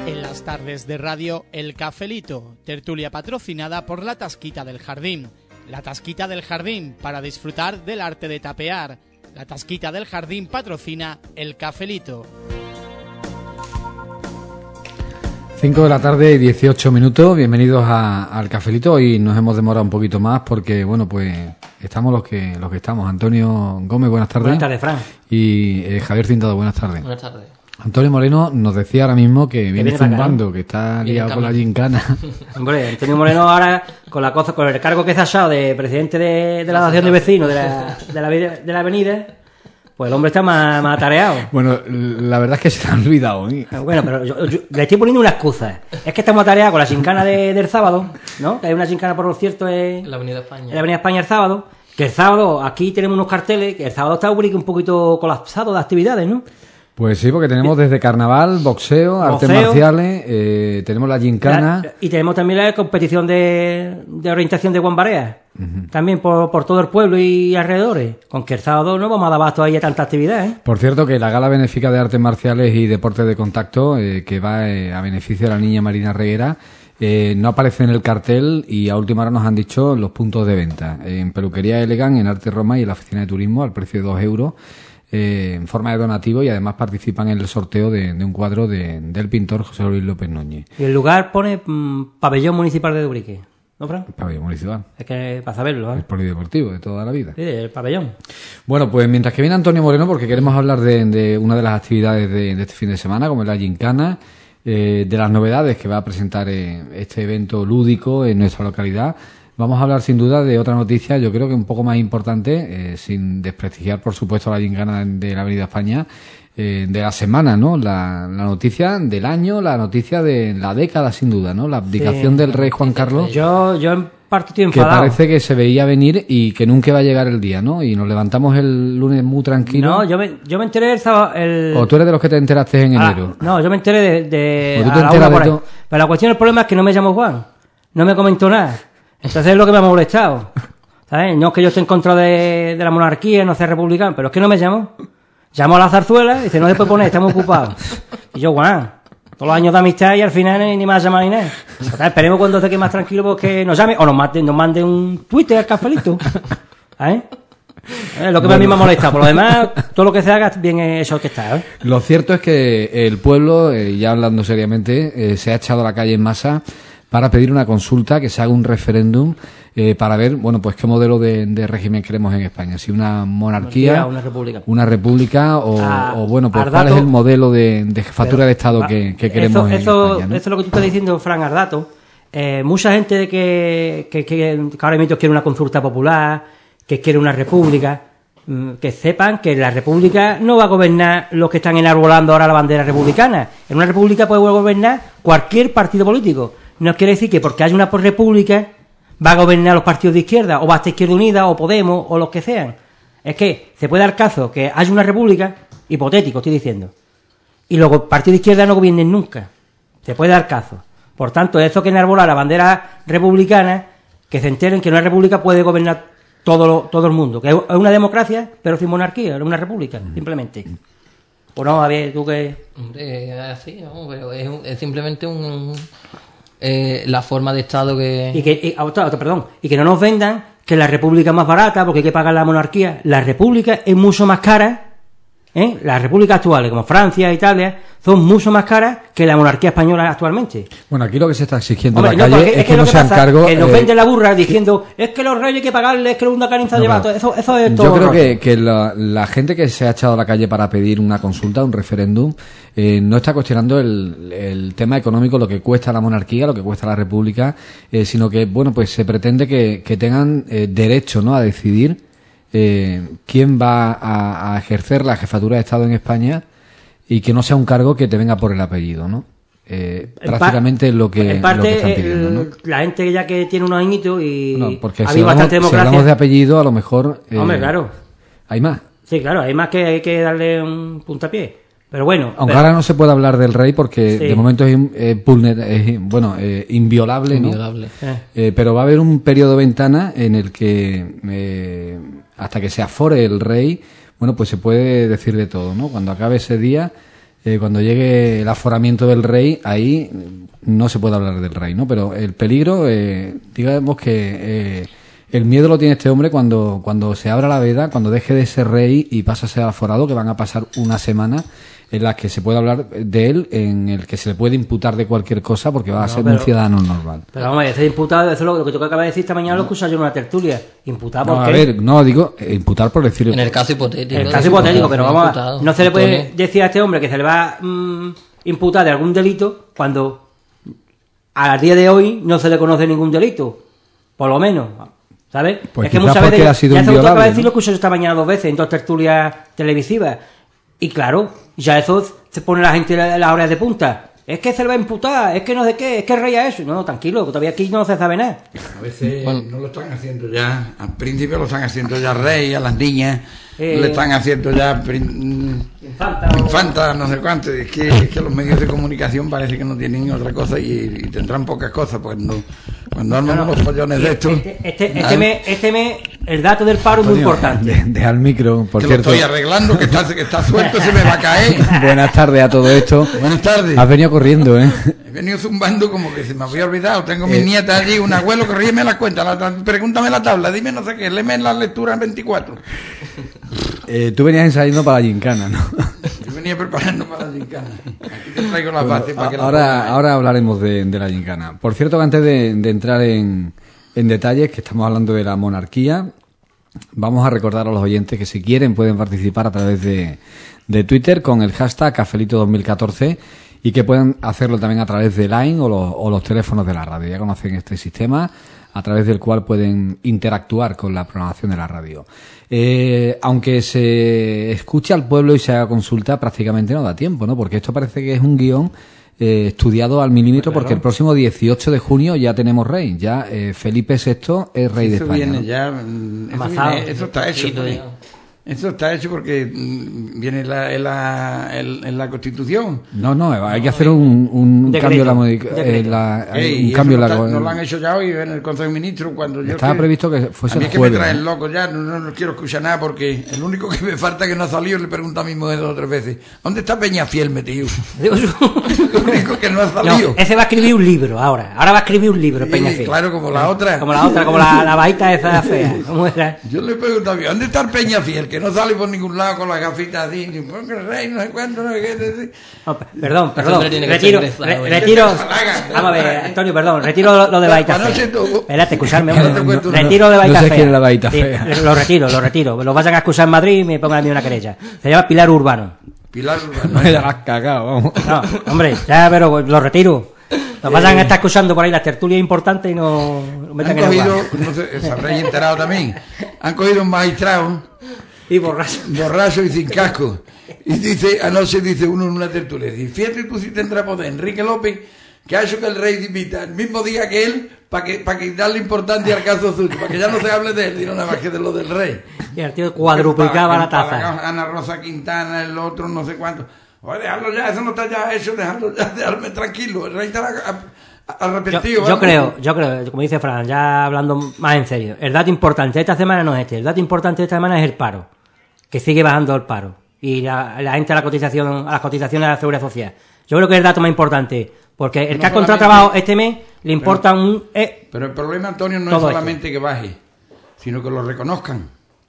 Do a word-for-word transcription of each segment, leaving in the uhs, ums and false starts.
En las tardes de radio, El Cafelito, tertulia patrocinada por La Tasquita del Jardín. La Tasquita del Jardín, para disfrutar del arte de tapear. La Tasquita del Jardín patrocina El Cafelito. cinco de la tarde y dieciocho minutos, bienvenidos a, al Cafelito. Hoy nos hemos demorado un poquito más porque, bueno, pues estamos los que los que estamos. Antonio Gómez, buenas tardes. Buenas tardes, Fran. Y eh, Javier Cintado, buenas tardes. Buenas tardes. Antonio Moreno nos decía ahora mismo que viene, viene zumbando, acá, que está viene liado con la gincana. Hombre, Antonio Moreno ahora, con la cosa, con el cargo que se ha echado de presidente de, de la asociación de vecinos de la, de la, de la avenida, pues el hombre está más, más atareado. Bueno, la verdad es que se le ha olvidado, ¿eh? Bueno, pero yo, yo le estoy poniendo una excusa. Es que estamos atareados con la gincana de, del sábado, ¿no? Que hay una gincana, por lo cierto, en la Avenida España. En la Avenida España el sábado. Que el sábado, aquí tenemos unos carteles, que el sábado está un poquito colapsado de actividades, ¿no? Pues sí, porque tenemos desde carnaval, boxeo, boxeo artes marciales, eh, tenemos la gincana. La, y tenemos también la competición de, de orientación de guambarea, uh-huh. También por, por todo el pueblo y alrededores. Con que el sábado no vamos a dar abasto ahí a tanta actividad, ¿eh? Por cierto, que la gala benéfica de artes marciales y deportes de contacto, eh, que va eh, a beneficio de la niña Marina Reguera, eh, no aparece en el cartel y a última hora nos han dicho los puntos de venta. En Peluquería Elegant, en Arte Roma y en la Oficina de Turismo, al precio de dos euros. Eh, en forma de donativo, y además participan en el sorteo de, de un cuadro de, del pintor José Luis López Núñez. Y el lugar pone mmm, Pabellón Municipal de Dubrique, ¿no, Fran? El Pabellón Municipal. Es que para saberlo, ¿eh? El polideportivo de toda la vida. Sí, el pabellón. Bueno, pues mientras que viene Antonio Moreno, porque queremos hablar de, de una de las actividades de, de este fin de semana, como es la gincana, eh, de las novedades que va a presentar eh, este evento lúdico en nuestra localidad. Vamos a hablar sin duda de otra noticia, yo creo que un poco más importante, eh, sin desprestigiar por supuesto la gincana de la Avenida España, eh, de la semana, ¿no? La, la noticia del año, la noticia de la década sin duda, ¿no? La abdicación sí. del rey Juan Carlos. Yo, yo en parte estoy enfadado. Que parece que se veía venir y que nunca va a llegar el día, ¿no? Y nos levantamos el lunes muy tranquilo. No, yo me, yo me enteré el sábado. El... ¿O tú eres de los que te enteraste en ah, enero? No, yo me enteré de. de ¿O tú te enteras de todo? Pero la cuestión, el problema es que no me llamo Juan, no me comentó nada. Entonces es lo que me ha molestado, ¿sabes? No es que yo esté en contra de, de la monarquía, no sea republicano, pero es que no me llamo. Llamo a la zarzuela y dice, no se puede poner, estamos ocupados. Y yo, guau, todos los años de amistad y al final ni, ni más llama ni nada. O sea, esperemos cuando esté más tranquilo pues que nos llame o nos mande, nos mande un Twitter al Cafelito. ¿Eh? Es lo que bueno. a mí me ha molestado. Por lo demás, todo lo que se haga bien hecho que está, ¿eh? Lo cierto es que el pueblo, eh, ya hablando seriamente, eh, se ha echado a la calle en masa para pedir una consulta, que se haga un referéndum eh, para ver, bueno, pues qué modelo de, de régimen queremos en España. Si una monarquía, una república, una república o, ah, o bueno, pues Ardato, cuál es el modelo de, de jefatura pero, de Estado va, que, que queremos eso, en eso, España, ¿no? Eso es lo que tú estás diciendo, Fran Ardato. Eh, mucha gente de que, que, que, que ahora mismo quiere una consulta popular, que quiere una república, que sepan que la república no va a gobernar los que están enarbolando ahora la bandera republicana. En una república puede gobernar cualquier partido político. No quiere decir que porque haya una república va a gobernar los partidos de izquierda, o va a estar Izquierda Unida, o Podemos, o los que sean. Es que se puede dar caso que haya una república, hipotético estoy diciendo, y los partidos de izquierda no gobiernen nunca. Se puede dar caso. Por tanto, eso que enarbola la bandera republicana, que se enteren que una república puede gobernar todo, lo, todo el mundo. Que es una democracia, pero sin monarquía, es una república, simplemente. O no, a ver, tú que... Eh, así, no, pero es, un, es simplemente un... Eh, la forma de Estado que... Y que, y, otra, otra, perdón, y que no nos vendan que la república es más barata porque hay que pagar la monarquía. La república es mucho más cara, ¿eh? Las repúblicas actuales, como Francia, Italia, son mucho más caras que la monarquía española actualmente. Bueno, aquí lo que se está exigiendo Hombre, en la no, calle es, es que, que no se sean cargos... Que nos eh, venden la burra diciendo, es que los reyes hay que pagarles, es que los caniza no, lleva, claro. eso, eso es todo. Yo creo que, que la, la gente que se ha echado a la calle para pedir una consulta, un referéndum, eh, no está cuestionando el, el tema económico, lo que cuesta la monarquía, lo que cuesta la república, eh, sino que, bueno, pues se pretende que, que tengan eh, derecho, ¿no?, a decidir eh, quién va a, a ejercer la jefatura de Estado en España y que no sea un cargo que te venga por el apellido, ¿no? Eh, prácticamente es lo que, en parte, lo que están pidiendo, ¿no? La gente ya que tiene unos añitos y no, porque ha si habido hablamos, bastante democracia. Si hablamos de apellido, a lo mejor... Eh, Hombre, claro. Hay más. Sí, claro, hay más que hay que darle un puntapié. Pero bueno... Aunque pero... ahora no se puede hablar del rey porque sí. de momento es, eh, pulner, es bueno, eh, inviolable, ¿no? Inviolable. Eh. Eh, pero va a haber un periodo de ventana en el que, eh, hasta que se afore el rey, bueno, pues se puede decir de todo, ¿no? Cuando acabe ese día... eh, cuando llegue el aforamiento del rey, ahí no se puede hablar del rey, ¿no? Pero el peligro, eh, digamos que eh, el miedo lo tiene este hombre cuando, cuando se abra la veda, cuando deje de ser rey y pasa a ser aforado, que van a pasar una semana en las que se puede hablar de él, en el que se le puede imputar de cualquier cosa porque va a No, ser pero- un ciudadano normal. Pero vamos, ese imputado, eso es lo, lo que tú acabas de decir esta mañana, lo escuché yo en una tertulia. ¿Imputado por No, qué? a ver, no, digo, eh, imputar por decir... En el caso hipotético. El de caso que hipotético, fuera pero vamos, a- imputado. no se le puede Antonio, decir a este hombre que se le va a mm, imputar de algún delito cuando a día de hoy no se le conoce ningún delito, por lo menos, ¿sabes? Pues es que quizás muchas porque veces, ha sido ya un se lo acaba violable, de decir, ¿no? lo escuché yo esta mañana dos veces en dos tertulias televisivas, y claro, ya eso se pone la gente la- las horas de punta. Es que se le va a imputar, es que no sé qué, es que es rey a eso. No, no, tranquilo, que todavía aquí no se sabe nada. A veces no lo están haciendo ya, al príncipe lo están haciendo ya rey, a las niñas Eh, le están haciendo ya prin- Infanta, o- infanta, no sé cuánto. Es que, es que los medios de comunicación parece que no tienen otra cosa y, y tendrán pocas cosas, pues no, cuando arman No, no. unos follones de estos. Este, este, este mes, este mes, el dato del paro es muy Antonio, importante. De- Deja el micro, por que cierto. lo estoy arreglando, que está, que está suelto, se me va a caer. Buenas tardes a todo esto. Buenas tardes. Has venido corriendo, ¿eh? He venido zumbando como que se me había olvidado. Tengo mis Eh. nietas allí, un abuelo que ríeme las cuentas, la, la- pregúntame la tabla, dime no sé qué, léeme la lectura en veinticuatro. Eh, Tú venías ensayando para la gincana, ¿no? Yo venía preparando para la gincana. Aquí te traigo la base para que la ahora, pongas. ahora hablaremos de, de la gincana. Por cierto, que antes de, de entrar en, en detalles, que estamos hablando de la monarquía, vamos a recordar a los oyentes que si quieren pueden participar a través de, de Twitter con el hashtag Cafelito dos mil catorce y que pueden hacerlo también a través de Line o los, o los teléfonos de la radio. Ya conocen este sistema a través del cual pueden interactuar con la programación de la radio. Eh, aunque se escuche al pueblo y se haga consulta, prácticamente no da tiempo, ¿no? Porque esto parece que es un guión eh, estudiado al milímetro, porque el próximo dieciocho de junio ya tenemos rey. Ya eh, Felipe sexto es rey de Eso España, viene ¿no? ya, mm, eso, Amasado. viene- eso está hecho. Sí, porque- ya. Eso está hecho porque mm, viene la, en, la, en, en la Constitución. No, no, hay que hacer un, un Decreto, cambio en la, modica- decreto. en la- hay Ey, un y cambio eso en no, la- está- no lo han hecho ya hoy en el Consejo de Ministros. Cuando yo Estaba que- previsto que fuese a mí el es que jueves, me traen ¿no? loco ya, no, no, no quiero escuchar nada porque el único que me falta que no ha salido le pregunto a mi mujer dos o tres veces: ¿dónde está Peñafiel metido? Digo, El único que no ha no, salido. ese va a escribir un libro ahora. Ahora va a escribir un libro, Sí, Peñafiel. claro, como la otra. Como la otra, como la, la bajita esa fea. ¿Cómo era? Yo le pregunto a mi ¿dónde está el Peñafiel? Que no sale por ningún lado con las gafitas así. Ni por qué rey, no sé cuánto, no sé qué. no sé. No, pe- perdón, Ese perdón. hombre tiene que Retiro, ser ingresado, re- ¿eh? retiro. Haga. Vamos a ver, Antonio, perdón. Retiro lo, lo de baita Para no fea. ser tú. Espérate, escuchadme. No hombre. te cuento Retiro de baita No sé fea. quién es la baita Sí, fea. Lo retiro, lo retiro. Lo vayan a excusar en Madrid y me pongan a mí una querella. Se llama Pilar Urbano. Pilar No, ya la has cagado, vamos. No, hombre, ya, pero lo retiro. Nos vayan a estar escuchando por ahí las tertulias importantes y no no metan Han en el cogido, bar. no sé, se habréis enterado también, han cogido un magistrado, Y borracho. borracho y sin casco. Y dice, anoche dice uno en una tertulia, dice, fíjate tú si tendrá poder, Enrique López, que ha hecho que el rey dimita el mismo día que él, para que, para que darle importancia al caso suyo, para que ya no se hable de él, sino nada más que de lo del rey. Y el tío cuadruplicaba la El Palacao, taza. Ana Rosa Quintana, el otro, no sé cuánto. Oye, dejarlo ya, eso no está ya hecho, dejarlo ya, dejarme tranquilo. El rey estará a- a- Yo, arrepentido. yo vamos. creo, yo creo, como dice Fran, ya hablando más en serio, el dato importante de esta semana no es este, el dato importante de esta semana es el paro, que sigue bajando el paro y la, la gente a la cotización, a las cotizaciones de la seguridad social. Yo creo que es el dato más importante, porque el No que ha solamente- contratado este mes le importa un eh, Pero el problema, Antonio, no Todo es esto. solamente que baje, sino que lo reconozcan.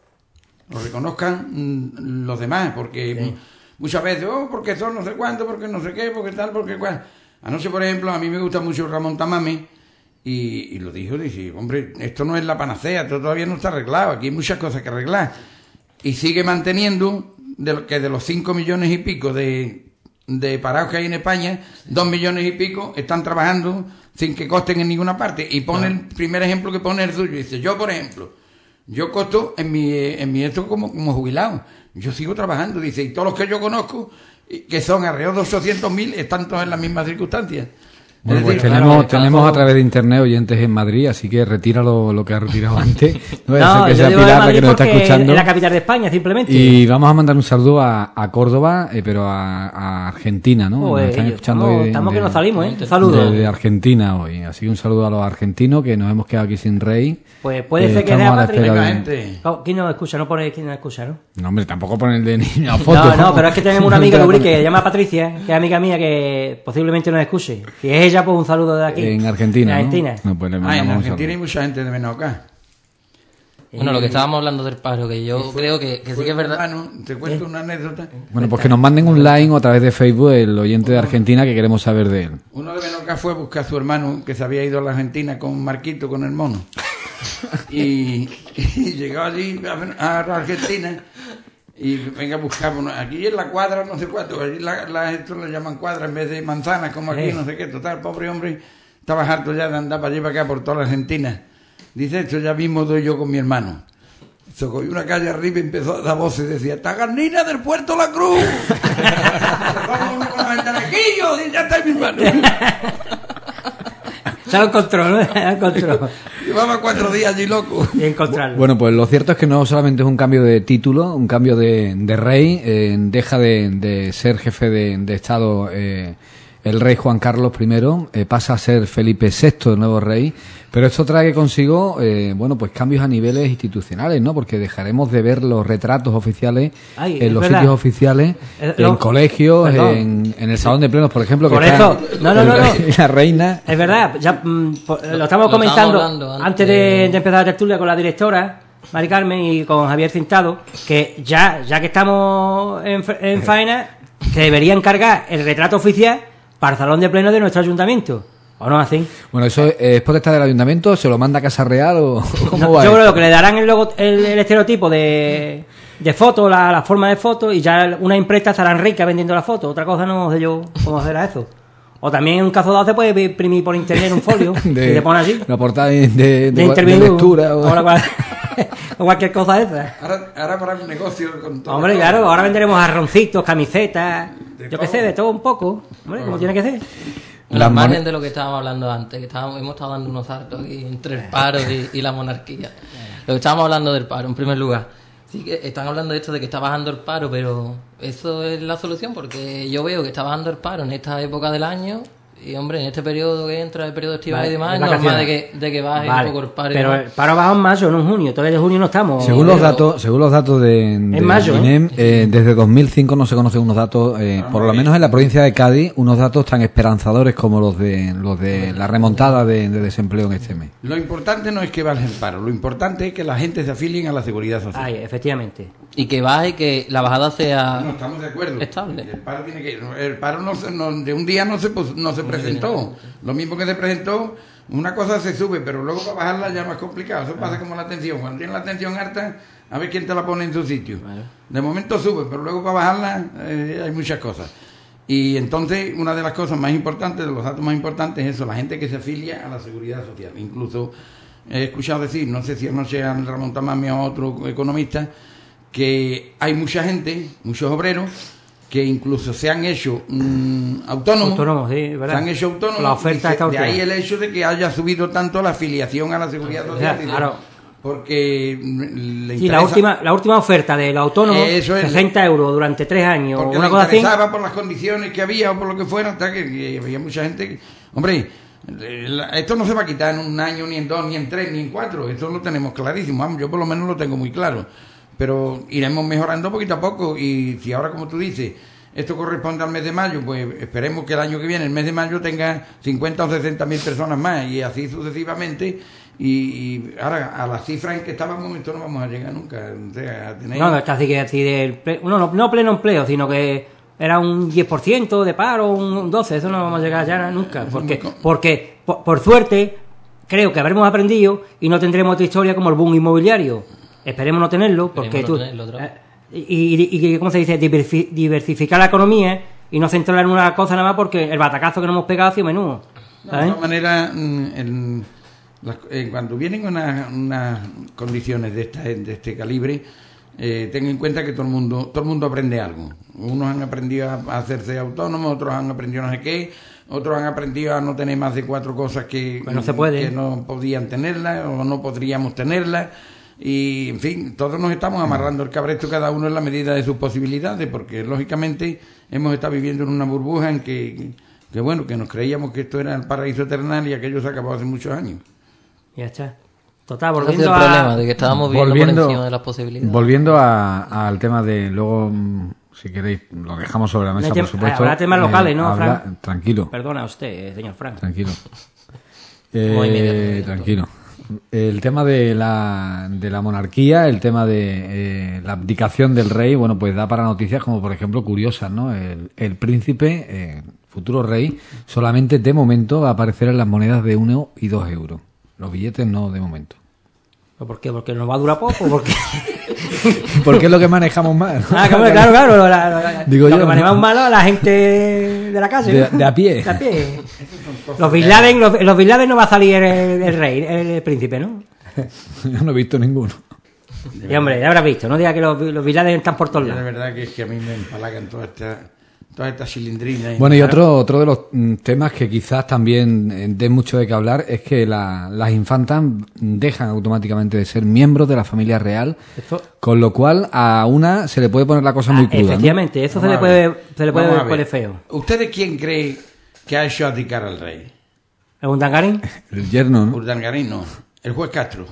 Lo reconozcan mm, los demás, porque mm, muchas veces, oh, porque son no sé cuánto, porque no sé qué, porque tal, porque cual. Anoche, por ejemplo, a mí me gusta mucho Ramón Tamame, y, y lo dijo, dice, hombre, esto no es la panacea, esto todavía no está arreglado, aquí hay muchas cosas que arreglar. Y sigue manteniendo de lo, que de los cinco millones y pico de, de parados que hay en España, dos millones y pico están trabajando sin que costen en ninguna parte. Y pone el primer ejemplo que pone el suyo. Dice, yo, por ejemplo, yo costo en mi, en mi esto como, como jubilado. Yo sigo trabajando, dice, y todos los que yo conozco, y que son alrededor de ochocientos mil, están todos en las mismas circunstancias. Bueno, Es pues decir, tenemos, claro, tenemos cada- a través de internet oyentes en Madrid, así que retira lo, lo que ha retirado antes. No vaya a ser No, que yo sea digo de Pilar la Madrid que nos está porque escuchando. es la capital de España, simplemente. Y vamos a mandar un saludo a, a Córdoba, eh, pero a, a Argentina, ¿no? Pues, Nos están ellos, escuchando estamos, hoy de- estamos que de- nos salimos, ¿eh? Un saludo. de, de Argentina hoy. Así que un saludo a los argentinos que nos hemos quedado aquí sin rey. Pues puede Eh, ser que estamos sea a la Patrick. espera Venga, de- gente. Oh, ¿quién nos escucha? No pone quién nos escucha, ¿no? No, hombre, tampoco poner de niño foto. No, no, pero es que tenemos una amiga de Uri que se llama Patricia, que es amiga mía, que posiblemente nos escuche. Si es ella, pues un saludo de aquí. En Argentina, En ¿no? Argentina. No, pues le Ah, en mandamos un Argentina hay saludo. mucha gente de Menorca. Bueno, lo que estábamos hablando del paro, que yo creo que, que sí que es verdad. Hermano, te cuento una anécdota. Bueno, pues que nos manden un like o a través de Facebook el oyente de Argentina que queremos saber de él. Uno de Menorca fue a buscar a su hermano que se había ido a la Argentina con Marquito, con el mono. Y, y llegó allí a, a la Argentina y venga a buscar. Bueno, aquí en la cuadra, no sé cuánto, allí la, la, esto le llaman cuadra en vez de manzanas, como aquí, no sé qué. Total, pobre hombre, estaba harto ya de andar para allí y para acá por toda la Argentina. Dice, esto ya mismo doy yo con mi hermano. Se cogió una calle arriba y empezó a dar voces, decía, ¡Tagarnina del Puerto La Cruz! Vamos con la ventana, ¡Quillo! Y ya está mi hermano. Se lo encontró, ¿no? Se lo encontró. Llevaba cuatro días allí loco. Y encontrarlo. Bueno, pues lo cierto es que no solamente es un cambio de título, un cambio de, de rey, eh, deja de, de ser jefe de, de Estado eh, el rey Juan Carlos primero, eh, pasa a ser Felipe sexto, el nuevo rey, pero esto trae consigo, eh, bueno, pues cambios a niveles institucionales, ¿no? Porque dejaremos de ver los retratos oficiales Ay, en es los verdad. sitios oficiales, Eh, en no, colegios, perdón. en, en el salón de plenos, por ejemplo, que Por está eso, no, no, el no, no. rey y la reina. Es verdad, ya mm, po- lo estamos lo comentando estábamos hablando antes, antes de, de- de empezar la tertulia con la directora, Mari Carmen, y con Javier Cintado, que ya ya que estamos en, fa- en faena, que deberían cargar el retrato oficial para el salón de pleno de nuestro ayuntamiento. ¿O no así? Bueno, ¿eso es, es potestad del ayuntamiento? ¿Se lo manda a Casa Real o cómo No, va yo esto? creo que le darán el, logo, el, el estereotipo de, de foto, la, la forma de foto, y ya una imprenta estarán ricas vendiendo la foto. Otra cosa no sé yo cómo será eso. O también en un caso dado se puede imprimir por internet un folio De- y le pone así. Una portada de, de, de, De de interview, lectura. O... o, la cual- o cualquier cosa de esa. Ahora, ahora para un negocio con todo. Hombre, claro, ahora venderemos arroncitos, camisetas, De yo qué todo. sé, de todo un poco. Hombre, como tiene que ser. Al Las margen mone- de lo que estábamos hablando antes, que estábamos, hemos estado dando unos saltos aquí entre el paro y, y la monarquía. Lo que estábamos hablando del paro, en primer lugar. Sí que están hablando de esto de que está bajando el paro, pero eso es la solución, porque yo veo que está bajando el paro en esta época del año. Y hombre, en este periodo que entra, el periodo estival Vale, y demás, de es normal de vacaciones. que, de que baje Vale, un poco el paro. y pero demás. el paro bajó en mayo, no en junio. Todavía de junio no estamos. Según los Pero- datos, según los datos de, de mayo, ¿eh? INEM, eh, desde dos mil cinco no se conocen unos datos, eh, por lo menos en la provincia de Cádiz, unos datos tan esperanzadores como los de los de la remontada de, de desempleo en este mes. Lo importante no es que baje el paro, lo importante es que la gente se afilien a la seguridad social. Ay, efectivamente. Y que baje y que la bajada sea... No, estamos de acuerdo. Estable. El paro tiene que el paro no, se- no- de un día no se pos- no se presentó. Lo mismo que se presentó, una cosa se sube, pero luego para bajarla ya es más complicado. Eso pasa como la atención. Cuando tienes la atención harta, a ver quién te la pone en su sitio. De momento sube, pero luego para bajarla eh, hay muchas cosas. Y entonces una de las cosas más importantes, de los datos más importantes es eso, la gente que se afilia a la seguridad social. Incluso he escuchado decir, no sé si anoche a Ramón Tamami o a otro economista, que hay mucha gente, muchos obreros, que incluso se han hecho mm, autónomos, Autónomos, sí, es verdad. se han hecho autónomos, La oferta y se- está de ahí autónoma. el hecho de que haya subido tanto la afiliación a la seguridad social, Ya, claro. porque mm, le Sí, la interesa- última, la última oferta del autónomo, Eso es. sesenta euros durante tres años, porque una le cosa así. interesaba por las condiciones que había o por lo que fuera, hasta que, que había mucha gente que- hombre, eh, la- esto no se va a quitar en un año, ni en dos, ni en tres, ni en cuatro, esto lo tenemos clarísimo, vamos, yo por lo menos lo tengo muy claro, pero iremos mejorando poquito a poco, y si ahora, como tú dices, esto corresponde al mes de mayo, pues esperemos que el año que viene, el mes de mayo, tenga cincuenta o sesenta mil personas más, y así sucesivamente. Y, y ahora a las cifras en que estábamos, esto no vamos a llegar nunca. O sea, a tener... No, es casi que así del ple- no, no, no pleno empleo, sino que era un diez por ciento de paro, un doce por ciento, eso no vamos a llegar ya nunca. Porque, porque por, por suerte, creo que habremos aprendido y no tendremos otra historia como el boom inmobiliario. Esperemos no tenerlo, porque Esperemos tú. no tenerlo otra vez. eh, y, y, y, ¿cómo se dice? Diversi- diversificar la economía y no centrarla en una cosa nada más, porque el batacazo que nos hemos pegado ha sido menudo. No, de ¿sabes? todas maneras, mm, en las- eh, cuando vienen unas unas condiciones de, esta, de este calibre, eh, ten en cuenta que todo el mundo todo el mundo aprende algo. Unos han aprendido a, a hacerse autónomos, otros han aprendido no sé qué, otros han aprendido a no tener más de cuatro cosas que, pues no se puede. que no podían tenerlas o no podríamos tenerlas. Y, en fin, todos nos estamos amarrando el cabresto cada uno en la medida de sus posibilidades, porque, lógicamente, hemos estado viviendo en una burbuja en que, que, bueno, que nos creíamos que esto era el paraíso eternal y aquello se acabó hace muchos años. Ya está. Total, Ese volviendo es el a... problema, de que estábamos viendo Volviendo- por encima de las posibilidades. Volviendo a- al tema de... Luego, mm, si queréis, lo dejamos sobre la mesa, No hay por tem- supuesto. habrá temas locales, ¿no, habla- Fran? Tranquilo, Perdona usted, eh, señor Frank. tranquilo. Muy Eh, inmediato. tranquilo. El tema de la, de la monarquía, el tema de eh, la abdicación del rey, bueno, pues da para noticias como, por ejemplo, curiosas, ¿no? El, el príncipe, eh, futuro rey, solamente de momento va a aparecer en las monedas de uno y dos euros. Los billetes no, de momento. ¿Por qué? ¿Porque nos va a durar poco? ¿Por qué? Porque es lo que manejamos más, ¿no? Ah, claro, claro, claro. Lo, la- la- Digo lo yo, que manejamos ¿no? malo a la gente de la calle. De- ¿no? de a pie. De a pie. Los Bin Laden, los, los Bin Laden no va a salir el, el rey, el, el príncipe, ¿no? Yo no he visto ninguno. Y hombre, ya habrás visto, no diga que los, los Bin Laden están por todos La lados. verdad que es que a mí me empalagan todas estas todas estas cilindrinas. Bueno, y otro otro de los mm, temas que quizás también eh, dé mucho de qué hablar es que la- las infantas dejan automáticamente de ser miembros de la familia real, Esto- con lo cual a una se le puede poner la cosa muy Ah, cruda, ¿no? efectivamente, eso se Vamos le a ver. puede, se le puede Vamos a ver. poner feo. ¿Ustedes quién cree que ha hecho abdicar al rey? ¿Es un tangarín? El yerno, ¿no? Urdangarín, no. El juez Castro.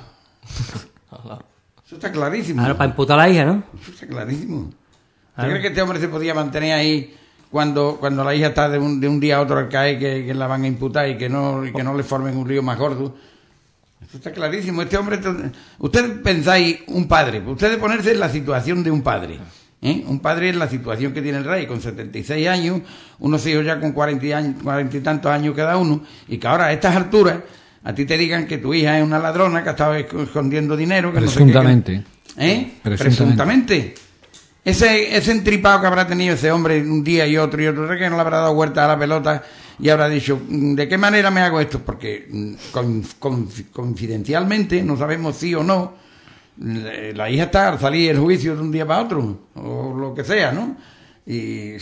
Eso está clarísimo. Claro, para imputar a la hija, ¿no? Eso está clarísimo. ¿Usted Claro. cree que este hombre se podía mantener ahí cuando, cuando la hija está de un, de un día a otro al caer que, que la van a imputar y que no, y que no le formen un lío más gordo? Eso está clarísimo. Este hombre... Ustedes pensáis un padre, ustedes ponerse en la situación de un padre. ¿eh? Un padre en la situación que tiene el rey, con setenta y seis años, unos hijos ya con cuarenta y, años, cuarenta y tantos años cada uno, y que ahora a estas alturas a ti te digan que tu hija es una ladrona que ha estado escondiendo dinero. Que Presuntamente. No sé qué, que- ¿Eh? Presuntamente. Presuntamente. Ese, ese entripado que habrá tenido ese hombre un día y otro y otro, que no le habrá dado vuelta a la pelota y habrá dicho, ¿de qué manera me hago esto? Porque mm, con- con- confidencialmente, no sabemos sí o no, le- la hija está al salir el juicio de un día para otro, o lo que sea, ¿no? Y...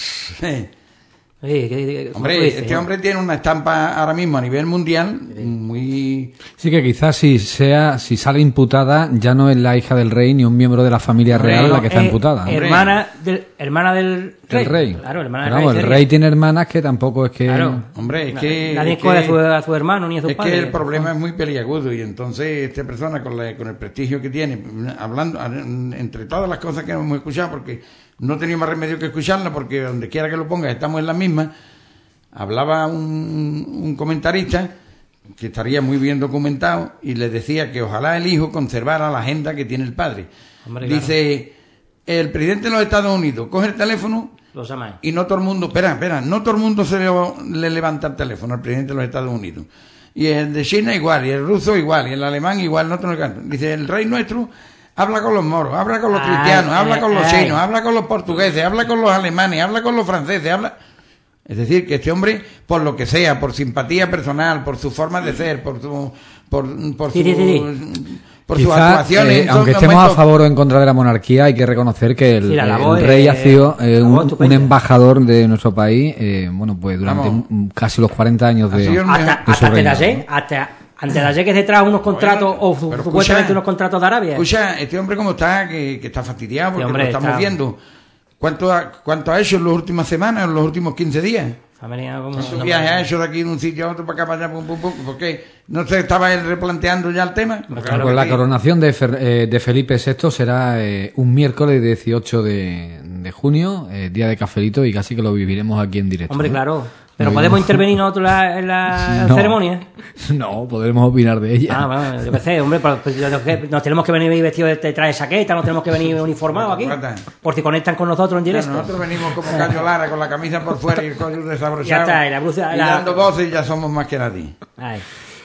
Sí, que- que- como Hombre, tú dices, este ¿no? hombre tiene una estampa ahora mismo a nivel mundial muy... Sí que quizás si sea si sale imputada ya no es la hija del rey ni un miembro de la familia Hombre, real no, la que está Eh, imputada. ¿no? Hermana del, hermana del rey. El rey. Claro, hermana Pero del vamos, rey. el sería. rey tiene hermanas que tampoco es que... Claro. Hombre, es que... Nadie es escoge a que- su, a su hermano ni a su Es padre. que el problema es muy peliagudo y entonces esta persona con, la- con el prestigio que tiene, hablando entre todas las cosas que hemos escuchado, porque no tenía más remedio que escucharla, porque donde quiera que lo ponga estamos en la misma. Hablaba un, un comentarista que estaría muy bien documentado y le decía que ojalá el hijo conservara la agenda que tiene el padre. Hombre, claro. Dice, el presidente de los Estados Unidos coge el teléfono Los llamáis. y no todo el mundo, espera, espera, no todo el mundo se le, le levanta el teléfono al presidente de los Estados Unidos. Y el de China igual, y el ruso igual, y el alemán igual, no te lo canto. Dice, el rey nuestro habla con los moros, habla con los Ay, cristianos, habla ay, con los ay. chinos, habla con los portugueses, habla con los alemanes, habla con los franceses, habla... Es decir, que este hombre, por lo que sea, por simpatía personal, por su forma de ser, por su... Por, por Sí, su- sí, sí. por sus Quizá, actuaciones... eh, en aunque todo estemos momento- a favor o en contra de la monarquía, hay que reconocer que el, Sí, la el labor rey es- ha sido eh, la labor un, un estupenda. embajador de nuestro país, eh, bueno, pues durante Vamos. mm, casi los cuarenta años Ha de, sido el Hasta, de hasta su antes de reinado, ayer, hasta antes de ayer que se trajo unos contratos, Bueno, o su- pero supuestamente escucha, unos contratos de Arabia. Escucha, este hombre como está, que, que está fastidiado porque Sí, hombre, lo estamos está- viendo. ¿Cuánto ha, ¿Cuánto ha hecho en las últimas semanas, en los últimos quince días? Ha venido como- ¿Cuántos viajes ha hecho de aquí de un sitio a otro, para acá, para allá, pum, pum, pum? ¿Por qué? ¿No se estaba él replanteando ya el tema? Porque claro Pues que la sí. coronación de, Fer- eh, de Felipe sexto será eh, un miércoles dieciocho de, de junio, eh, día de cafelito, y casi que lo viviremos aquí en directo. Hombre, ¿no? claro. Pero Muy podemos bien. intervenir nosotros la- en la No. ceremonia. No, podremos opinar de ella. Ah, bueno, yo qué sé, hombre, pues, pues, yo qué- nos tenemos que venir vestidos de traje de chaqueta, nos tenemos que venir uniformados aquí. Rata. Por si conectan con nosotros en Claro, directo. nosotros venimos como Cayo Lara, con la camisa por fuera y el cuello desabrochado. Ya está, y la blusa- y la- dando voces y ya somos más que nadie. Ay.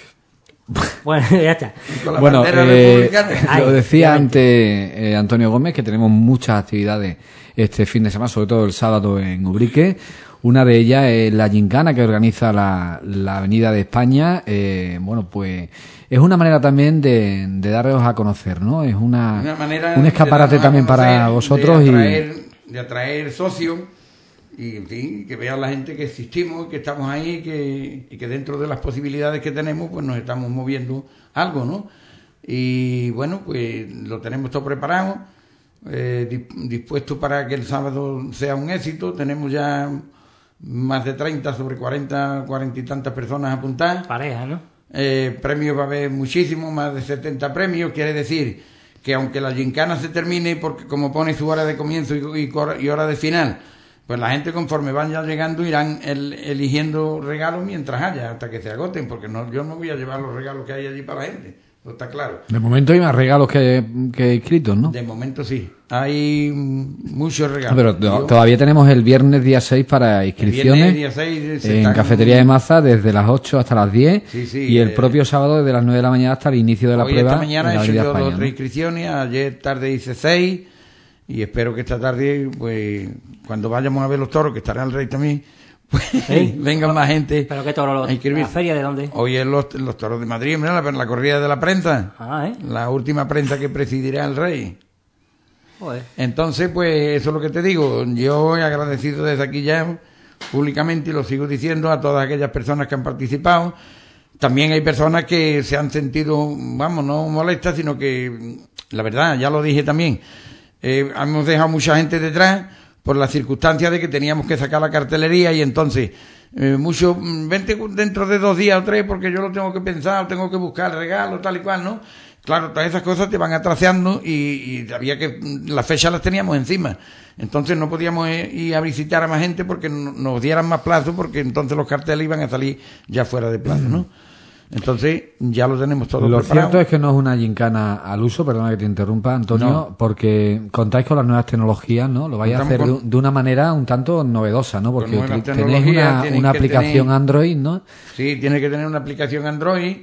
Bueno, ya está. Con la Bueno, bandera eh, republicana. Ay, lo decía obviamente. antes eh, Antonio Gómez, que tenemos muchas actividades este fin de semana, sobre todo el sábado en Ubrique. Una de ellas es la gincana que organiza la, la Avenida de España. Eh, bueno, pues es una manera también de, de daros a conocer, ¿no? Es una, Una manera un escaparate de darnos a también para conocer, vosotros de y atraer, de atraer socios y, en fin, que vea la gente que existimos, que estamos ahí que, y que dentro de las posibilidades que tenemos, pues nos estamos moviendo algo, ¿no? Y bueno, pues lo tenemos todo preparado, eh, dispuesto para que el sábado sea un éxito. Tenemos ya más de treinta, sobre cuarenta, cuarenta y tantas personas apuntadas. Pareja, ¿no? Eh, premios va a haber muchísimos, más de setenta premios. Quiere decir que aunque la gincana se termine, porque como pone su hora de comienzo y, y, y hora de final, pues la gente conforme vaya llegando irán el, eligiendo regalos mientras haya, hasta que se agoten, porque no, yo no voy a llevar los regalos que hay allí para la gente. Está claro. De momento hay más regalos que, que inscritos, ¿no? De momento sí. Hay muchos regalos. Pero to- todavía tenemos el viernes día seis para inscripciones. Día seis, en están... Cafetería de Maza desde las ocho hasta las diez. Sí, sí, y el eh, propio sábado desde las nueve de la mañana hasta el inicio de la hoy prueba. Esta mañana en la he hecho Avenida yo España, dos o ¿no? tres inscripciones. Ayer tarde hice seis. Y espero que esta tarde, pues, cuando vayamos a ver los toros, que estará el rey también, pues ¿Sí? vengan más gente. ¿Pero qué toro? a inscribirse. ¿La feria de dónde? Hoy es los, los toros de Madrid, mira, la, la corrida de la prensa. Ah, ¿eh? La última prensa que presidirá el rey. Joder. Entonces, pues, eso es lo que te digo. Yo he agradecido desde aquí ya, públicamente, y lo sigo diciendo a todas aquellas personas que han participado. También hay personas que se han sentido, vamos, no molestas, sino que, la verdad, ya lo dije también, eh, hemos dejado mucha gente detrás por la circunstancia de que teníamos que sacar la cartelería y entonces, eh, mucho, vente dentro de dos días o tres porque yo lo tengo que pensar, tengo que buscar el regalo, tal y cual, ¿no? Claro, todas esas cosas te van atraseando y, y había que, las fechas las teníamos encima. Entonces no podíamos ir a visitar a más gente porque nos dieran más plazo, porque entonces los carteles iban a salir ya fuera de plazo, ¿no? Entonces ya lo tenemos todo Lo preparado. cierto es que no es una gincana al uso, perdona que te interrumpa, Antonio, No. porque contáis con las nuevas tecnologías, ¿no? Lo vais a hacer Contamos de, de una manera un tanto novedosa, ¿no? Porque Con nuevas utili- tenéis tecnologías, una, tienen una que aplicación tener- Android, ¿no? Sí, tiene que tener una aplicación Android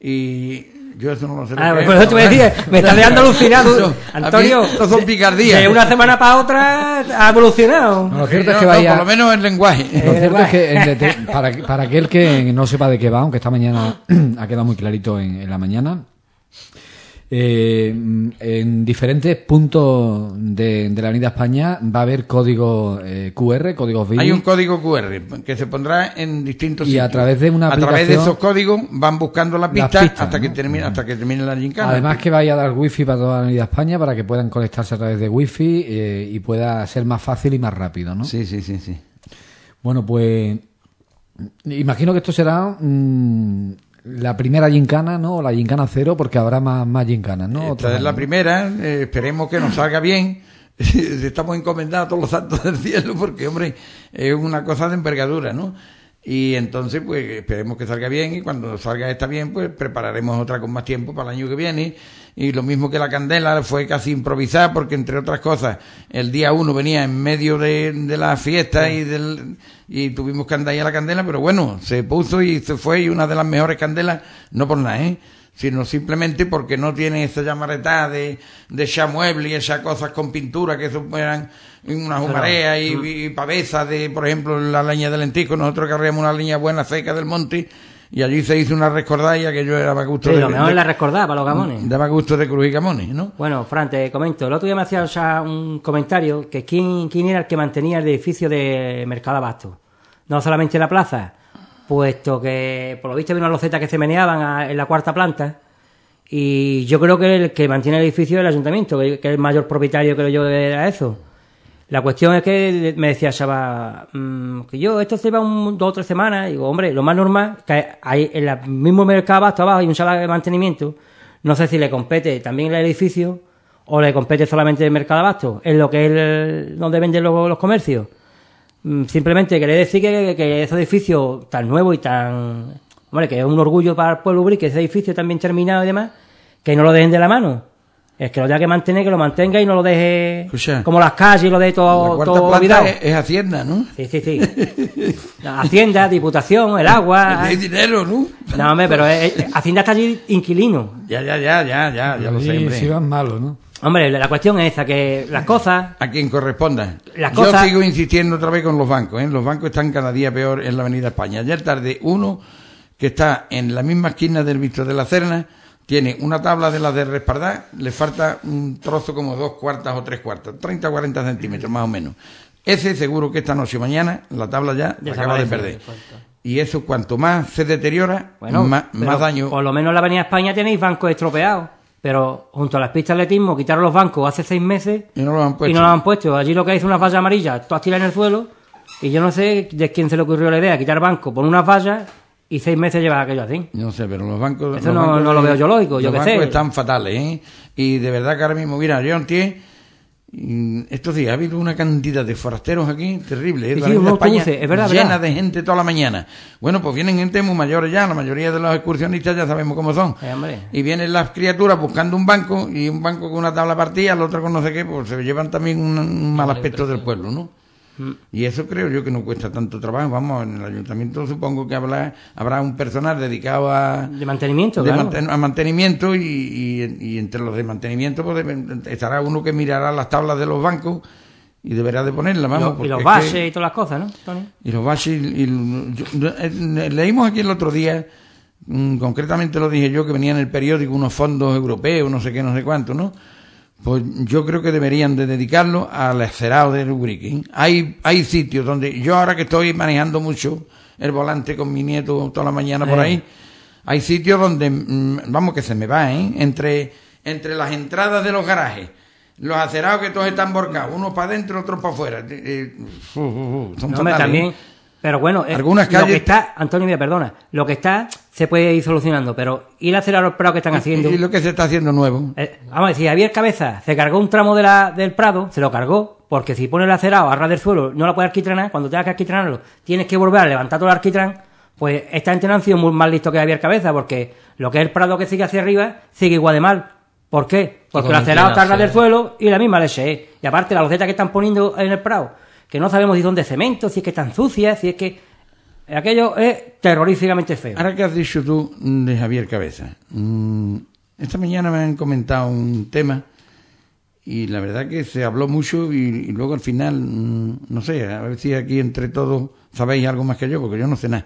y yo eso no lo sé. lo Ah, que pues es, eso te voy a decir, me está dejando alucinado. Eso, Antonio, a mí, no son picardías. de una semana para otra ha evolucionado. No, lo cierto No, es que no, vaya... por lo menos el lenguaje. Lo cierto es que en dete- para, para aquel que no sepa de qué va, aunque esta mañana ha quedado muy clarito en, en la mañana, eh, en diferentes puntos de, de la Avenida España va a haber código eh, cu erre, códigos B I N. Hay un código cu erre que se pondrá en distintos Y a sitios. través de una A través de aplicación- esos códigos van buscando la pista, pistas, hasta, que ¿no? termine, hasta que termine la gincana. Además que vaya a dar wifi para toda la Avenida España para que puedan conectarse a través de wifi eh, y pueda ser más fácil y más rápido, ¿no? Sí, sí, sí, sí. Bueno, pues imagino que esto será mm, la primera gincana, ¿no? O la gincana cero, porque habrá más, más gincanas, ¿no? Esta Otros es la años. primera, eh, esperemos que nos salga bien. Estamos encomendados a todos los santos del cielo porque, hombre, es una cosa de envergadura, ¿no? Y entonces, pues, esperemos que salga bien y cuando salga esta bien, pues, prepararemos otra con más tiempo para el año que viene. Y lo mismo que la candela fue casi improvisada porque, entre otras cosas, el día uno venía en medio de, de la fiesta y del y tuvimos que andar ahí a la candela, pero bueno, se puso y se fue y una de las mejores candelas, no por nada, ¿eh? Sino simplemente porque no tiene esa llamaretá de, de echar muebles y esas cosas con pintura, que eso eran unas humareas y, y pavesas de, por ejemplo, la leña del Lentico. Nosotros cargamos una leña buena seca del monte y allí se hizo una rescordalla que yo daba gusto Sí, de, lo mejor de- es la recordada para los gamones. daba gusto de crujir gamones, ¿no? Bueno, Fran, te comento. El otro día me hacía o sea, un comentario que quién, quién era el que mantenía el edificio de Mercado Abasto. No solamente la plaza, puesto que por lo visto había una loseta que se meneaban a- en la cuarta planta. Y yo creo que el que mantiene el edificio es el ayuntamiento, que, que es el mayor propietario, creo yo, de eso. La cuestión es que me decía Chava, mmm, que yo, esto se va un, dos o tres semanas. Y digo, hombre, lo más normal, que hay en el mismo Mercado Abasto abajo hay un sala de mantenimiento. No sé si le compete también el edificio o le compete solamente el Mercado Abasto, en lo que es el, donde venden los, los comercios. Mm, Simplemente quería decir que, que ese edificio tan nuevo y tan... Hombre, que es un orgullo para el pueblo Ubrí, que ese edificio tan bien terminado y demás, que no lo dejen de la mano. Es que lo tenga que mantener, que lo mantenga y no lo deje Escucha, como las calles y lo deje La todo, cuarta todo planta olvidado. es, es Hacienda, ¿no? Sí, sí, sí. La Hacienda, Diputación, el agua... Hay dinero, ¿no? No, hombre, pero es- es- Hacienda está allí inquilino. Ya, ya, ya, ya, ya, ya lo sé, Sí, hombre. sí van malos, ¿no? Hombre, la cuestión es esa, que las cosas... A quien corresponda. Las Yo cosas- sigo insistiendo otra vez con los bancos, ¿eh? Los bancos están cada día peor en la Avenida España. Ayer tarde, uno que está en la misma esquina del Visto de la Serna, tiene una tabla de las de respaldar, le falta un trozo como dos cuartas o tres cuartas, treinta o cuarenta centímetros más o menos. Ese seguro que esta noche o mañana la tabla ya la acaba de perder. Y eso cuanto más se deteriora, Bueno, más, pero más daño. Por lo menos en la Avenida España tenéis bancos estropeados. Pero junto a las pistas de atletismo quitaron los bancos hace seis meses Y no lo han puesto. y no los han puesto. Allí lo que hay es unas vallas amarillas, todas tiradas en el suelo. Y yo no sé de quién se le ocurrió la idea, quitar bancos, poner unas vallas y seis meses llevas aquello así. No sé, pero los bancos... Eso los no- bancos no lo veo yo lógico, yo los qué bancos sé. están fatales, ¿eh? Y de verdad que ahora mismo, mira, yo antier, mm, estos días ha habido una cantidad de forasteros aquí terrible, ¿eh? Sí, La sí, Avenida unos España autobuses, es verdad, llena verdad. de gente toda la mañana. Bueno, pues vienen gente muy mayores ya, la mayoría de los excursionistas ya sabemos cómo son. Eh, hombre. Y vienen las criaturas buscando un banco, y un banco con una tabla partida, el otro con no sé qué, pues se llevan también un, un mal aspecto del pueblo, ¿no? Y eso creo yo que no cuesta tanto trabajo. Vamos, en el ayuntamiento supongo que habrá, habrá un personal dedicado a, De mantenimiento, de claro. manten- a mantenimiento y, y- y entre los de mantenimiento pues deben- estará uno que mirará las tablas de los bancos y deberá de ponerlas, Y vamos. los- y porque los es bases que- y todas las cosas, ¿no, Tony? y los bases y, y- yo- eh, leímos aquí el otro día, mm, concretamente lo dije yo, que venía en el periódico unos fondos europeos, no sé qué, no sé cuánto, ¿no? Pues yo creo que deberían de dedicarlo al acerado del Ubrique. Hay, hay sitios donde yo ahora que estoy manejando mucho el volante con mi nieto toda la mañana por Eh. ahí, hay sitios donde, mm, vamos que se me va, ¿eh? Entre, entre las entradas de los garajes, los acerados que todos están borcados, unos para adentro, otros para afuera. Eh, eh, uh, uh, uh, son No, hombre, fatales, también. ¿eh? Pero bueno, eh, Algunas lo que calles- está, Antonio, mira, perdona, lo que está se puede ir solucionando, pero ir a hacer a los prados que están haciendo. Y lo que se está haciendo nuevo. Eh, vamos a decir, Javier Cabeza se cargó un tramo de la, del Prado, se lo cargó, porque si pone el acerado a ras del suelo, no la puede alquitranar, cuando tengas que alquitranarlo, tienes que volver a levantar todo el alquitrán, pues esta gente no han sido muy más listos que Javier Cabeza, porque lo que es el Prado que sigue hacia arriba, sigue igual de mal. ¿Por qué? Porque con el acerado está a ras del inclinación. suelo y la misma leche es. Y aparte, la loseta que están poniendo en el Prado, que no sabemos si son de cemento, si es que están sucias, si es que... Aquello es terroríficamente feo. Ahora que has dicho tú mm, de Javier Cabeza, mm, esta mañana me han comentado un tema y la verdad que se habló mucho y, y luego al final, mm, no sé, a ver si aquí entre todos sabéis algo más que yo, porque yo no sé nada.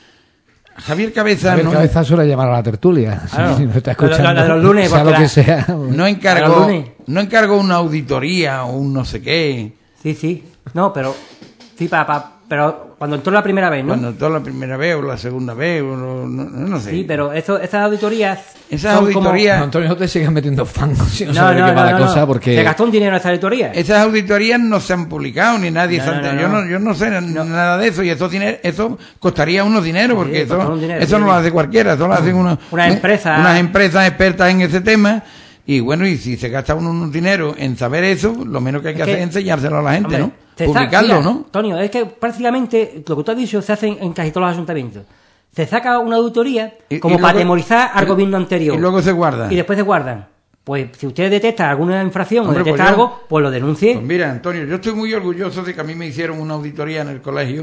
Javier Cabeza Javier no, Cabeza suele llamar a la tertulia. Claro. Si no está La- la- escuchando, la de los lunes, sea porque lo que la- sea. no A los encargó, lunes. no encargó una auditoría o un no sé qué. Sí, sí. No, pero... Sí, pa, pa- pero cuando entró la primera vez, ¿no? Cuando toda la primera vez o la segunda vez, o no, no, no sé. Sí, pero eso, esas auditorías... Esas son como- auditorías- No, Antonio, no te sigas metiendo fango si no, No, sabes no, de qué va no, la no, cosa, no. porque... Se gastó un dinero en esa auditoría. Esas auditorías no se han publicado ni nadie No, se ha no, no, enterado. no. Yo no, yo no sé nada de eso y eso, dinero, eso costaría unos dineros porque Sí, eso, costará un dinero, eso sí, no sí. lo hace cualquiera, eso lo hacen unos, Una un- empresa. unas empresas expertas en ese tema y bueno, y si se gasta uno un dinero en saber eso, lo menos que hay que Es hacer que- es enseñárselo a la gente, Hombre, ¿no? se sa- Publicarlo, mira, ¿no? Antonio, es que prácticamente lo que tú has dicho se hace en, en casi todos los ayuntamientos. Se saca una auditoría Y- como y para luego- atemorizar al y- gobierno anterior. y luego se guarda. Y después se guardan. Pues si usted detecta alguna infracción Hombre, o detecta pues yo- algo, pues lo denuncie. Pues mira, Antonio, yo estoy muy orgulloso de que a mí me hicieron una auditoría en el colegio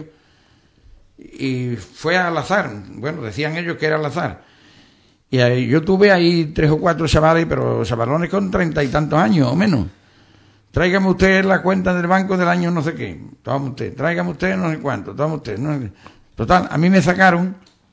y fue al azar. Bueno, decían ellos que era al azar. Y ahí, yo tuve ahí tres o cuatro chavales, pero chavalones con treinta y tantos años o menos. Tráigame usted la cuenta del banco del año no sé qué. Toma usted. Tráigame usted no sé cuánto. Toma usted. No sé qué. Total, a mí me sacaron,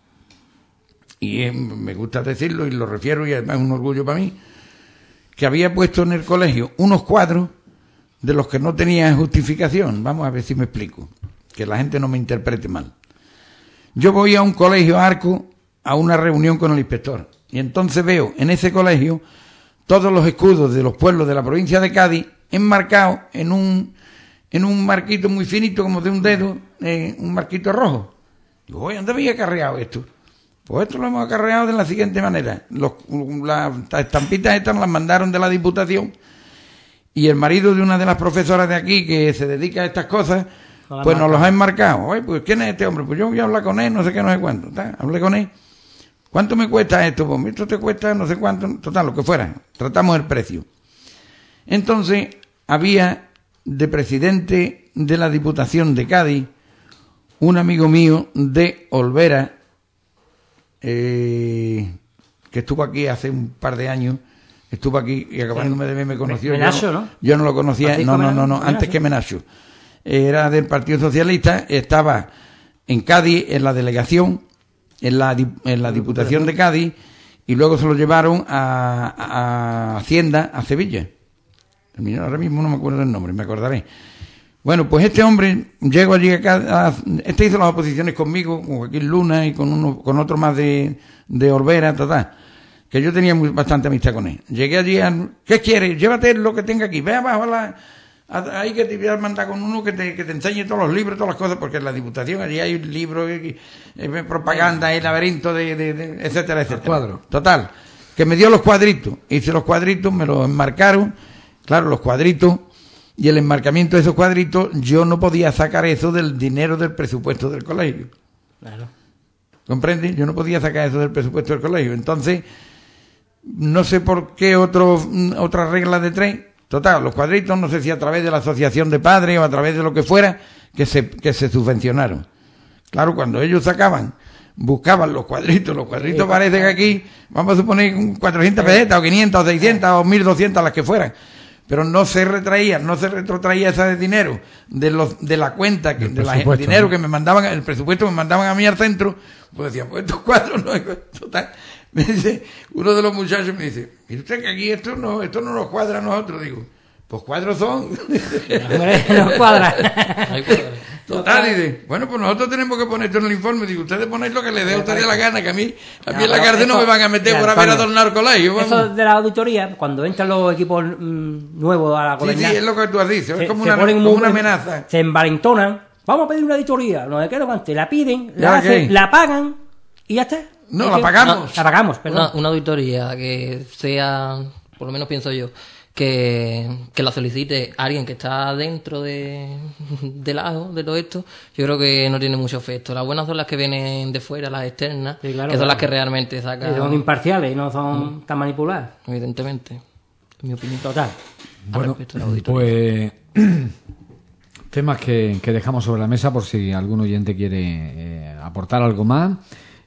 y eh, me gusta decirlo y lo refiero y además es un orgullo para mí, que había puesto en el colegio unos cuadros de los que no tenían justificación. Vamos a ver si me explico, que la gente no me interprete mal. Yo voy a un colegio Arco a una reunión con el inspector y entonces veo en ese colegio todos los escudos de los pueblos de la provincia de Cádiz enmarcados en un en un marquito muy finito como de un dedo, eh, un marquito rojo. Digo, oye, ¿dónde había acarreado esto? Pues esto lo hemos acarreado de la siguiente manera. Los, las estampitas estas las mandaron de la Diputación y el marido de una de las profesoras de aquí que se dedica a estas cosas, No la pues nos marcan. los ha enmarcado. Oye, pues ¿quién es este hombre? Pues yo voy a hablar con él, no sé qué, no sé cuánto. ¿Tá? Hablé con él. ¿Cuánto me cuesta esto? Pues esto te cuesta no sé cuánto. Total, lo que fuera. Tratamos el precio. Entonces, había de presidente de la Diputación de Cádiz un amigo mío de Olvera, eh, que estuvo aquí hace un par de años estuvo aquí y acabándome de ver me conoció. Menacho, yo, no, ¿no? yo no lo conocía, Francisco no, no, no, no, Menacho. antes que Menacho. Era del Partido Socialista, estaba en Cádiz, en la delegación, en la, en la Diputación de Cádiz, y luego se lo llevaron a, a Hacienda, a Sevilla. Ahora mismo no me acuerdo el nombre, me acordaré. Bueno, pues este hombre, llego allí acá, a, este hizo las oposiciones conmigo, con Joaquín Luna y con uno, con otro más de, de Orbera, total, que yo tenía muy, bastante amistad con él. Llegué allí, a, ¿qué quieres? Llévate lo que tenga aquí, ve abajo a la, a, ahí que te voy a mandar con uno que te, que te enseñe todos los libros, todas las cosas, porque en la Diputación allí hay libros, eh, eh, propaganda, hay laberinto, de, de, de, etcétera, etcétera. Cuadro. Total, que me dio los cuadritos, hice los cuadritos, me los enmarcaron, claro, los cuadritos, y el enmarcamiento de esos cuadritos, yo no podía sacar eso del dinero del presupuesto del colegio. Claro. ¿Comprende? Yo no podía sacar eso del presupuesto del colegio. Entonces, no sé por qué otro, otra regla de tres. Total, los cuadritos, no sé si a través de la asociación de padres o a través de lo que fuera, que se, que se subvencionaron. Claro, cuando ellos sacaban, buscaban los cuadritos, los cuadritos parecen que aquí, vamos a suponer cuatrocientas pesetas o quinientas o seiscientas o mil doscientas las que fueran. Pero no se retraía, no se retrotraía ese dinero de los de la cuenta, que, de la, el dinero, ¿no?, que me mandaban, el presupuesto que me mandaban a mí al centro. Pues decía, pues estos cuadros no, total. Me dice, uno de los muchachos me dice, mire usted que aquí esto no, esto no nos cuadra a nosotros. Digo, pues cuadros son. No cuadra. Total, y dice, bueno, pues nosotros tenemos que poner esto en el informe. Digo, ustedes ponéis lo que les dé a ustedes la gana, que a mí, a mí en la cárcel no me van a meter por haber adornado el colegio. Vamos. Eso de la auditoría, cuando entran los equipos mmm, nuevos a la Sí, gobernar, sí, es lo que tú has dicho, se, es como se una, ponen como muy- una amenaza. Se envalentonan. Vamos a pedir una auditoría. No de qué no antes. La piden, ¿Ya la, hacen, qué? la pagan y ya está. No, Es la que- pagamos. La pagamos, perdón. Una, una auditoría que sea, por lo menos pienso yo, que, que la solicite alguien que está dentro de, del ajo, de todo esto, yo creo que no tiene mucho efecto. Las buenas son las que vienen de fuera, las externas, Sí, claro, que son claro. las que realmente sacan, Eh, Son imparciales y no son tan manipuladas. evidentemente, en mi opinión. Total. al Bueno, respecto de la auditoría. pues temas que, que dejamos sobre la mesa por si algún oyente quiere eh, aportar algo más.